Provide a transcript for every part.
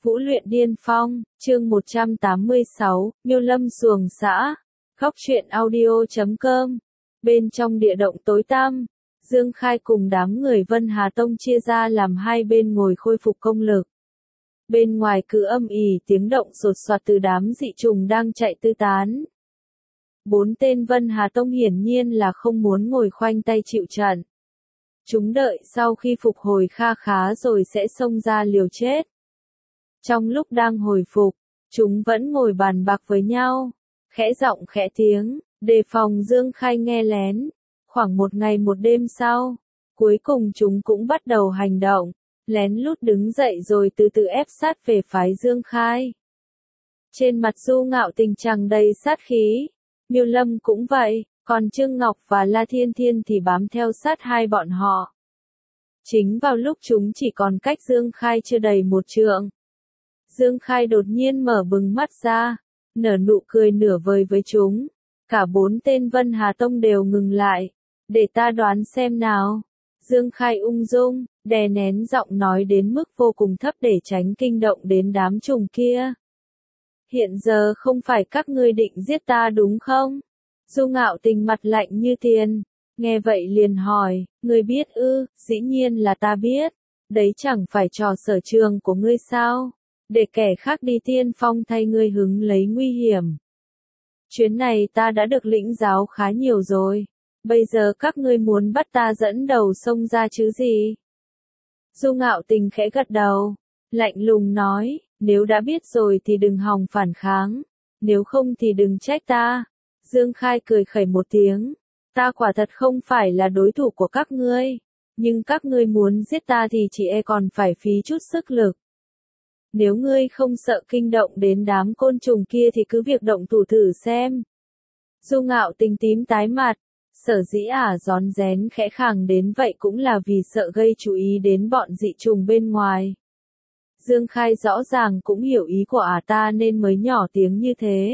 Vũ luyện điên phong, chương 186, Miêu Lâm xuồng xã. Góc truyện audio.com. Bên trong địa động tối tăm, Dương Khai cùng đám người Vân Hà Tông chia ra làm hai bên ngồi khôi phục công lực. Bên ngoài cứ âm ỉ tiếng động sột soạt từ đám dị trùng đang chạy tứ tán. 4 tên Vân Hà Tông hiển nhiên là không muốn ngồi khoanh tay chịu trận. Chúng đợi sau khi phục hồi kha khá rồi sẽ xông ra liều chết. Trong lúc đang hồi phục, chúng vẫn ngồi bàn bạc với nhau, khẽ giọng khẽ tiếng, đề phòng Dương Khai nghe lén. Khoảng một ngày một đêm sau, cuối cùng chúng cũng bắt đầu hành động, lén lút đứng dậy rồi từ từ ép sát về phái Dương Khai. Trên mặt Du Ngạo Tình tràn đầy sát khí, Miêu Lâm cũng vậy, còn Trương Ngọc và La Thiên Thiên thì bám theo sát hai bọn họ. Chính vào lúc chúng chỉ còn cách Dương Khai chưa đầy một trượng, Dương Khai đột nhiên mở bừng mắt ra, nở nụ cười nửa vời với chúng. Cả 4 tên Vân Hà Tông đều ngừng lại. Để ta đoán xem nào. Dương Khai ung dung, đè nén giọng nói đến mức vô cùng thấp để tránh kinh động đến đám trùng kia. Hiện giờ không phải các ngươi định giết ta đúng không? Du Ngạo Tình mặt lạnh như tiền. Nghe vậy liền hỏi, ngươi biết ư? Dĩ nhiên là ta biết. Đấy chẳng phải trò sở trường của ngươi sao? Để kẻ khác đi tiên phong thay ngươi hứng lấy nguy hiểm. Chuyến này ta đã được lĩnh giáo khá nhiều rồi. Bây giờ các ngươi muốn bắt ta dẫn đầu xông ra chứ gì? Du Ngạo Tình khẽ gật đầu, lạnh lùng nói, nếu đã biết rồi thì đừng hòng phản kháng, nếu không thì đừng trách ta. Dương Khai cười khẩy một tiếng, ta quả thật không phải là đối thủ của các ngươi, nhưng các ngươi muốn giết ta thì chỉ e còn phải phí chút sức lực. Nếu ngươi không sợ kinh động đến đám côn trùng kia thì cứ việc động thủ thử xem. Du Ngạo Tình tím tái mặt, sở dĩ rón rén khẽ khàng đến vậy cũng là vì sợ gây chú ý đến bọn dị trùng bên ngoài. Dương Khai rõ ràng cũng hiểu ý của ta nên mới nhỏ tiếng như thế.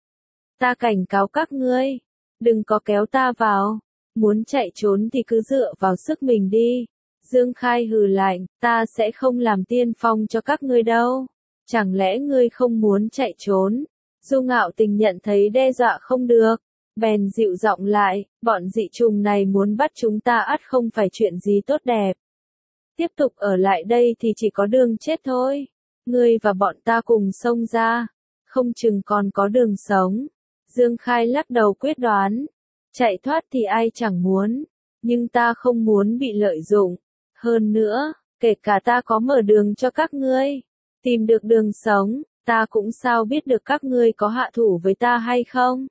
Ta cảnh cáo các ngươi, đừng có kéo ta vào, muốn chạy trốn thì cứ dựa vào sức mình đi. Dương Khai hừ lạnh, ta sẽ không làm tiên phong cho các ngươi đâu. Chẳng lẽ ngươi không muốn chạy trốn? Du Ngạo Tình nhận thấy đe dọa không được, bèn dịu giọng lại, bọn dị trùng này muốn bắt chúng ta ắt không phải chuyện gì tốt đẹp. Tiếp tục ở lại đây thì chỉ có đường chết thôi. Ngươi và bọn ta cùng xông ra, không chừng còn có đường sống. Dương Khai lắc đầu quyết đoán, chạy thoát thì ai chẳng muốn, nhưng ta không muốn bị lợi dụng. Hơn nữa, kể cả ta có mở đường cho các ngươi, tìm được đường sống, ta cũng sao biết được các ngươi có hạ thủ với ta hay không?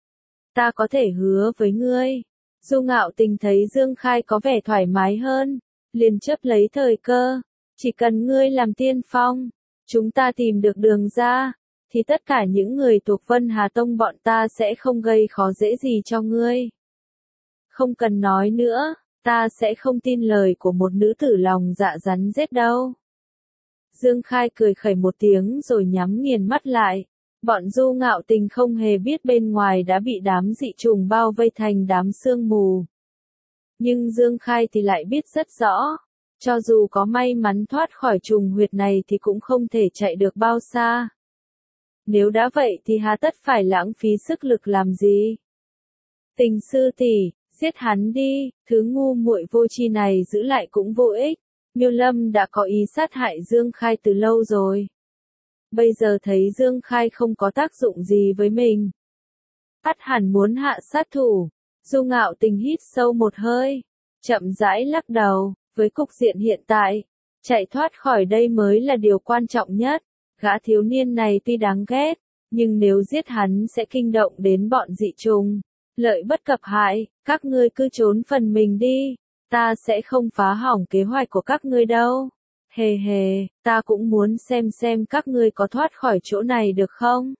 Ta có thể hứa với ngươi. Du Ngạo Tình thấy Dương Khai có vẻ thoải mái hơn, liền chấp lấy thời cơ, chỉ cần ngươi làm tiên phong, chúng ta tìm được đường ra, thì tất cả những người thuộc Vân Hà Tông bọn ta sẽ không gây khó dễ gì cho ngươi. Không cần nói nữa, ta sẽ không tin lời của một nữ tử lòng dạ rắn rết đâu. Dương Khai cười khẩy một tiếng rồi nhắm nghiền mắt lại. Bọn Du Ngạo Tình không hề biết bên ngoài đã bị đám dị trùng bao vây thành đám sương mù. Nhưng Dương Khai thì lại biết rất rõ, cho dù có may mắn thoát khỏi trùng huyệt này thì cũng không thể chạy được bao xa. Nếu đã vậy thì hà tất phải lãng phí sức lực làm gì? Tình sư tỷ, giết hắn đi, thứ ngu muội vô tri này giữ lại cũng vô ích. Miêu Lâm đã có ý sát hại Dương Khai từ lâu rồi. Bây giờ thấy Dương Khai không có tác dụng gì với mình, ắt hẳn muốn hạ sát thủ. Du Ngạo Tình hít sâu một hơi, chậm rãi lắc đầu, với cục diện hiện tại, chạy thoát khỏi đây mới là điều quan trọng nhất. Gã thiếu niên này tuy đáng ghét, nhưng nếu giết hắn sẽ kinh động đến bọn dị trùng, lợi bất cập hại, các ngươi cứ trốn phần mình đi, ta sẽ không phá hỏng kế hoạch của các ngươi đâu. Hề hề, ta cũng muốn xem các ngươi có thoát khỏi chỗ này được không?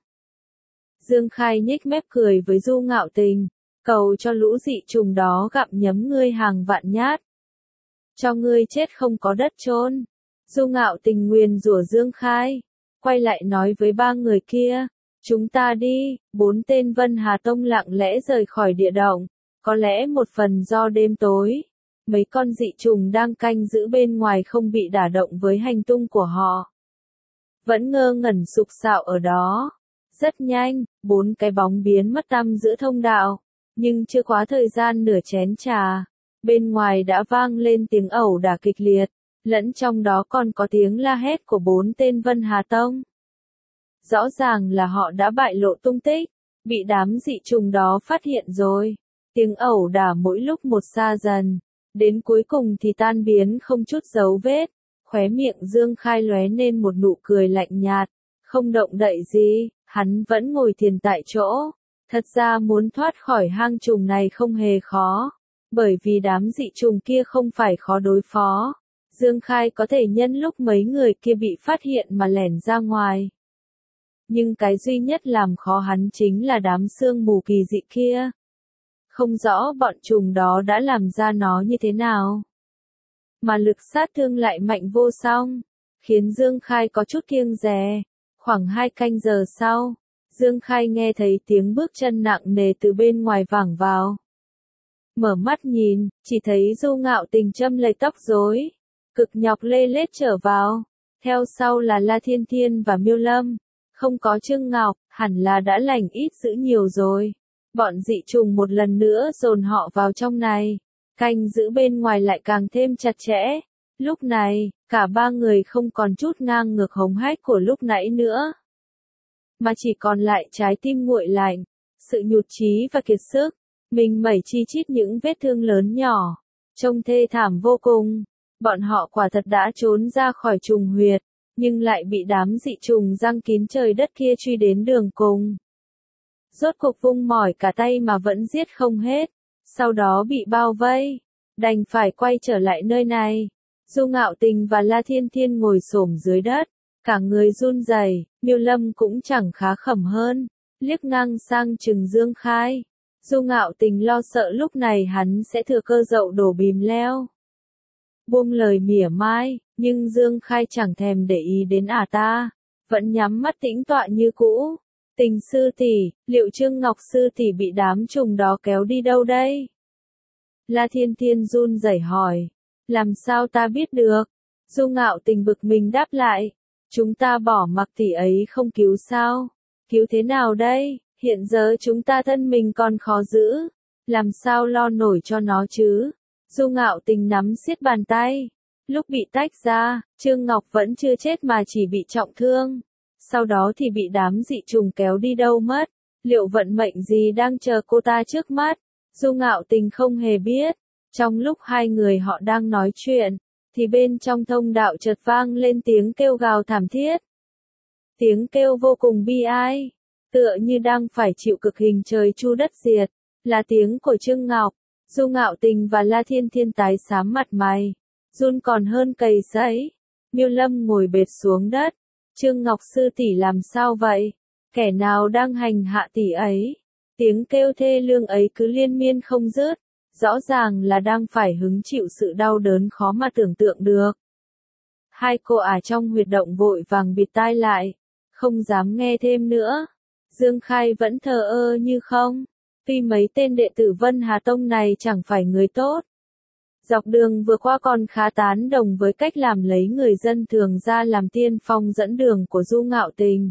Dương Khai nhếch mép cười với Du Ngạo Tình, cầu cho lũ dị trùng đó gặm nhấm ngươi hàng vạn nhát. Cho ngươi chết không có đất chôn. Du Ngạo Tình nguyền rủa Dương Khai, quay lại nói với 3 người kia, chúng ta đi. 4 tên Vân Hà Tông lặng lẽ rời khỏi địa động, có lẽ một phần do đêm tối. Mấy con dị trùng đang canh giữ bên ngoài không bị đả động với hành tung của họ. vẫn ngơ ngẩn sục sạo ở đó. Rất nhanh, 4 cái bóng biến mất tăm giữa thông đạo, nhưng chưa quá thời gian nửa chén trà, bên ngoài đã vang lên tiếng ẩu đả kịch liệt, lẫn trong đó còn có tiếng la hét của 4 tên Vân Hà Tông. Rõ ràng là họ đã bại lộ tung tích, bị đám dị trùng đó phát hiện rồi. Tiếng ẩu đả mỗi lúc một xa dần, đến cuối cùng thì tan biến không chút dấu vết, khóe miệng Dương Khai lóe lên một nụ cười lạnh nhạt, không động đậy gì, hắn vẫn ngồi thiền tại chỗ. Thật ra muốn thoát khỏi hang trùng này không hề khó, bởi vì đám dị trùng kia không phải khó đối phó. Dương Khai có thể nhân lúc mấy người kia bị phát hiện mà lẻn ra ngoài. Nhưng cái duy nhất làm khó hắn chính là đám sương mù kỳ dị kia. Không rõ bọn trùng đó đã làm ra nó như thế nào. Mà lực sát thương lại mạnh vô song, khiến Dương Khai có chút kiêng dè. Khoảng 2 canh giờ sau, Dương Khai nghe thấy tiếng bước chân nặng nề từ bên ngoài vẳng vào. Mở mắt nhìn, chỉ thấy Du Ngạo Tình châm lấy tóc rối, cực nhọc lê lết trở vào. Theo sau là La Thiên Thiên và Miêu Lâm. Không có Trương Ngọc, hẳn là đã lành ít dữ nhiều rồi. Bọn dị trùng một lần nữa dồn họ vào trong này. Canh giữ bên ngoài lại càng thêm chặt chẽ. Lúc này, cả 3 người không còn chút ngang ngược hống hách của lúc nãy nữa. Mà chỉ còn lại trái tim nguội lạnh, sự nhụt chí và kiệt sức. Mình mẩy chi chít những vết thương lớn nhỏ. Trông thê thảm vô cùng. Bọn họ quả thật đã trốn ra khỏi trùng huyệt, nhưng lại bị đám dị trùng răng kín trời đất kia truy đến đường cùng. Rốt cuộc vung mỏi cả tay mà vẫn giết không hết, sau đó bị bao vây, đành phải quay trở lại nơi này. Du Ngạo Tình và La Thiên Thiên ngồi xổm dưới đất, cả người run rẩy. Miêu Lâm cũng chẳng khá khẩm hơn, liếc ngang sang chừng Dương Khai. Du Ngạo Tình lo sợ lúc này hắn sẽ thừa cơ dậu đổ bìm leo. Buông lời mỉa mai, nhưng Dương Khai chẳng thèm để ý đến ta, vẫn nhắm mắt tĩnh tọa như cũ. Tình sư tỷ, liệu Trương Ngọc sư tỷ bị đám trùng đó kéo đi đâu đây? La Thiên Thiên run rẩy hỏi, làm sao ta biết được? Du Ngạo Tình bực mình đáp lại, chúng ta bỏ mặc tỷ ấy không cứu sao? Cứu thế nào đây? Hiện giờ chúng ta thân mình còn khó giữ, làm sao lo nổi cho nó chứ? Du Ngạo Tình nắm siết bàn tay. Lúc bị tách ra, Trương Ngọc vẫn chưa chết mà chỉ bị trọng thương. Sau đó thì bị đám dị trùng kéo đi đâu mất. Liệu vận mệnh gì đang chờ cô ta trước mắt? Du Ngạo Tình không hề biết. Trong lúc hai người họ đang nói chuyện, thì bên trong thông đạo chợt vang lên tiếng kêu gào thảm thiết. Tiếng kêu vô cùng bi ai, tựa như đang phải chịu cực hình trời chu đất diệt, là tiếng của Trương Ngọc. Du Ngạo Tình và La Thiên Thiên tái xám mặt mày, run còn hơn cầy sấy. Miêu Lâm ngồi bệt xuống đất. Trương Ngọc sư tỷ làm sao vậy? Kẻ nào đang hành hạ tỷ ấy? Tiếng kêu thê lương ấy cứ liên miên không dứt, rõ ràng là đang phải hứng chịu sự đau đớn khó mà tưởng tượng được. Hai cô trong huyệt động vội vàng bịt tai lại, không dám nghe thêm nữa. Dương Khai vẫn thờ ơ như không. Tuy mấy tên đệ tử Vân Hà Tông này chẳng phải người tốt. Dọc đường vừa qua còn khá tán đồng với cách làm lấy người dân thường ra làm tiên phong dẫn đường của Du Ngạo Tình.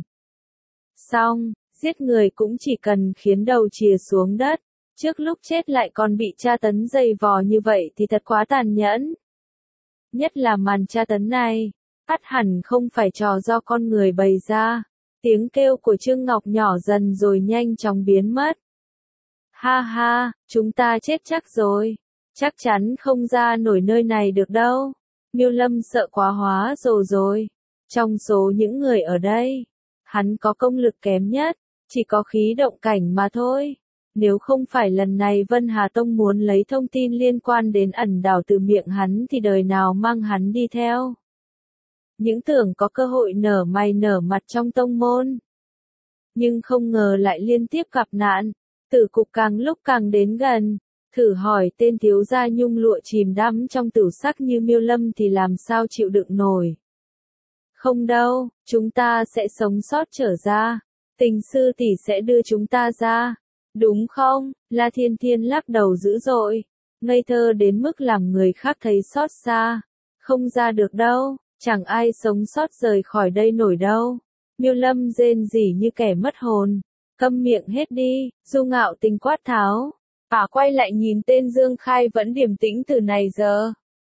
Xong, giết người cũng chỉ cần khiến đầu chìa xuống đất, trước lúc chết lại còn bị tra tấn dày vò như vậy thì thật quá tàn nhẫn. Nhất là màn tra tấn này, ắt hẳn không phải trò do con người bày ra. Tiếng kêu của Trương Ngọc nhỏ dần rồi nhanh chóng biến mất. Ha ha, chúng ta chết chắc rồi. Chắc chắn không ra nổi nơi này được đâu. Miêu Lâm sợ quá hóa rồi. Trong số những người ở đây, hắn có công lực kém nhất, chỉ có khí động cảnh mà thôi. Nếu không phải lần này Vân Hà Tông muốn lấy thông tin liên quan đến ẩn đảo từ miệng hắn thì đời nào mang hắn đi theo. Những tưởng có cơ hội nở mày nở mặt trong tông môn. Nhưng không ngờ lại liên tiếp gặp nạn. Tử cục càng lúc càng đến gần. Thử hỏi tên thiếu gia nhung lụa chìm đắm trong tử sắc như Miêu Lâm thì làm sao chịu đựng nổi. Không đâu, chúng ta sẽ sống sót trở ra. Tình sư tỷ sẽ đưa chúng ta ra. Đúng không? La Thiên Thiên lắc đầu dữ dội. Ngây thơ đến mức làm người khác thấy xót xa. Không ra được đâu. Chẳng ai sống sót rời khỏi đây nổi đâu. Miêu Lâm rên rỉ như kẻ mất hồn. Câm miệng hết đi, Du Ngạo Tình quát tháo. Ả quay lại nhìn tên Dương Khai vẫn điềm tĩnh từ này giờ.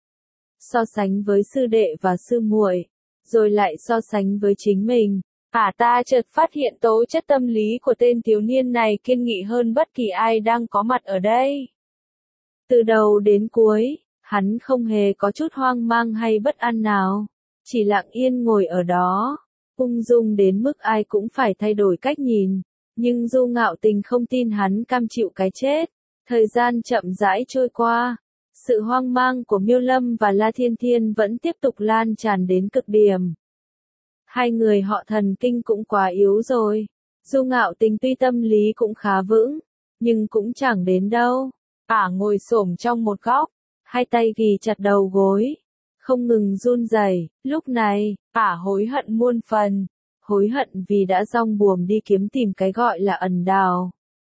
So sánh với sư đệ và sư muội, rồi lại so sánh với chính mình. Ta chợt phát hiện tố chất tâm lý của tên thiếu niên này kiên nghị hơn bất kỳ ai đang có mặt ở đây. Từ đầu đến cuối, hắn không hề có chút hoang mang hay bất an nào, chỉ lặng yên ngồi ở đó, ung dung đến mức ai cũng phải thay đổi cách nhìn. Nhưng Du Ngạo Tình không tin hắn cam chịu cái chết. Thời gian chậm rãi trôi qua, sự hoang mang của Miêu Lâm và La Thiên Thiên vẫn tiếp tục lan tràn đến cực điểm. Hai người họ thần kinh cũng quá yếu rồi. Du Ngạo Tình tuy tâm lý cũng khá vững, nhưng cũng chẳng đến đâu. Ngồi xổm trong một góc, hai tay ghì chặt đầu gối, không ngừng run rẩy. Lúc này, hối hận muôn phần, hối hận vì đã dong buồm đi kiếm tìm cái gọi là ẩn đào.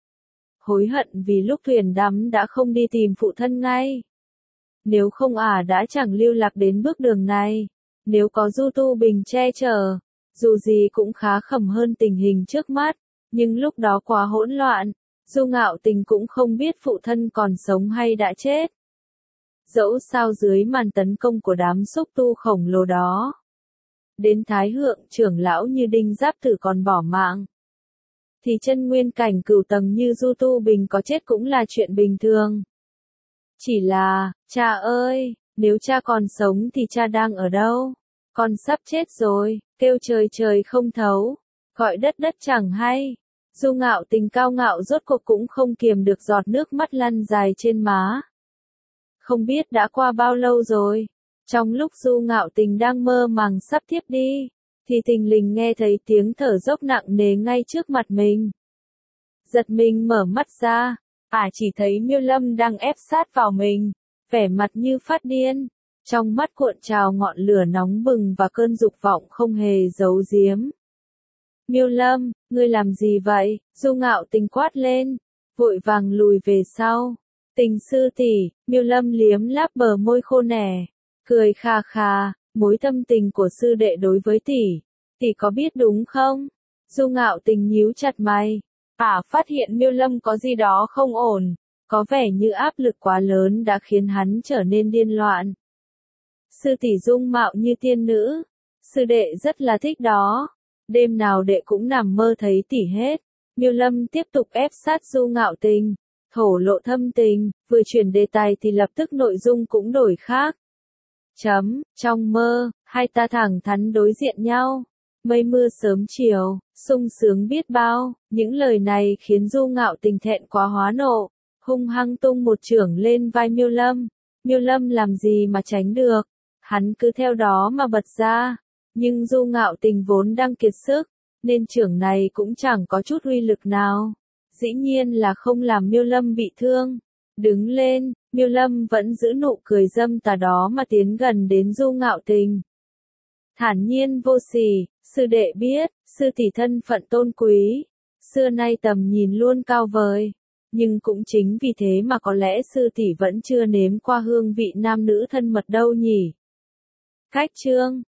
Hối hận vì lúc thuyền đắm đã không đi tìm phụ thân ngay. Nếu không đã chẳng lưu lạc đến bước đường này. Nếu có Du Tu Bình che chở, dù gì cũng khá khẩm hơn tình hình trước mắt. Nhưng lúc đó quá hỗn loạn, Du Ngạo Tình cũng không biết phụ thân còn sống hay đã chết. Dẫu sao dưới màn tấn công của đám xúc tu khổng lồ đó, đến Thái Hượng trưởng lão như Đinh Giáp Tử còn bỏ mạng, thì chân nguyên cảnh cửu tầng như Du Tu Bình có chết cũng là chuyện bình thường. Chỉ là, cha ơi, nếu cha còn sống thì cha đang ở đâu? Con sắp chết rồi, kêu trời trời không thấu, gọi đất đất chẳng hay. Du Ngạo Tình cao ngạo rốt cuộc cũng không kiềm được giọt nước mắt lăn dài trên má. Không biết đã qua bao lâu rồi, trong lúc Du Ngạo Tình đang mơ màng sắp thiếp đi, thì thình lình nghe thấy tiếng thở dốc nặng nề ngay trước mặt mình. Giật mình mở mắt ra, chỉ thấy Miêu Lâm đang ép sát vào mình, vẻ mặt như phát điên, trong mắt cuộn trào ngọn lửa nóng bừng và cơn dục vọng không hề giấu giếm. Miêu Lâm, ngươi làm gì vậy? Du Ngạo Tình quát lên, vội vàng lùi về sau. Tình sư tỷ, Miêu Lâm liếm láp bờ môi khô nẻ, cười kha kha, mối tâm tình của sư đệ đối với tỷ có biết đúng không? Du Ngạo Tình nhíu chặt mày, phát hiện Miêu Lâm có gì đó không ổn, có vẻ như áp lực quá lớn đã khiến hắn trở nên điên loạn. Sư tỷ dung mạo như tiên nữ, sư đệ rất là thích đó, đêm nào đệ cũng nằm mơ thấy tỷ hết. Miêu Lâm tiếp tục ép sát Du Ngạo Tình, thổ lộ thâm tình, vừa chuyển đề tài thì lập tức nội dung cũng đổi khác. Trong mơ, hai ta thẳng thắn đối diện nhau, mây mưa sớm chiều, sung sướng biết bao. Những lời này khiến Du Ngạo Tình thẹn quá hóa nộ, hung hăng tung một chưởng lên vai Miêu Lâm. Miêu Lâm làm gì mà tránh được, hắn cứ theo đó mà bật ra. Nhưng Du Ngạo Tình vốn đang kiệt sức, nên chưởng này cũng chẳng có chút uy lực nào. Dĩ nhiên là không làm Miêu Lâm bị thương. Đứng lên, Miêu Lâm vẫn giữ nụ cười dâm tà đó mà tiến gần đến Du Ngạo Tình. Thản nhiên vô sỉ, sư đệ biết, sư tỷ thân phận tôn quý, xưa nay tầm nhìn luôn cao vời. Nhưng cũng chính vì thế mà có lẽ sư tỷ vẫn chưa nếm qua hương vị nam nữ thân mật đâu nhỉ. Cách chương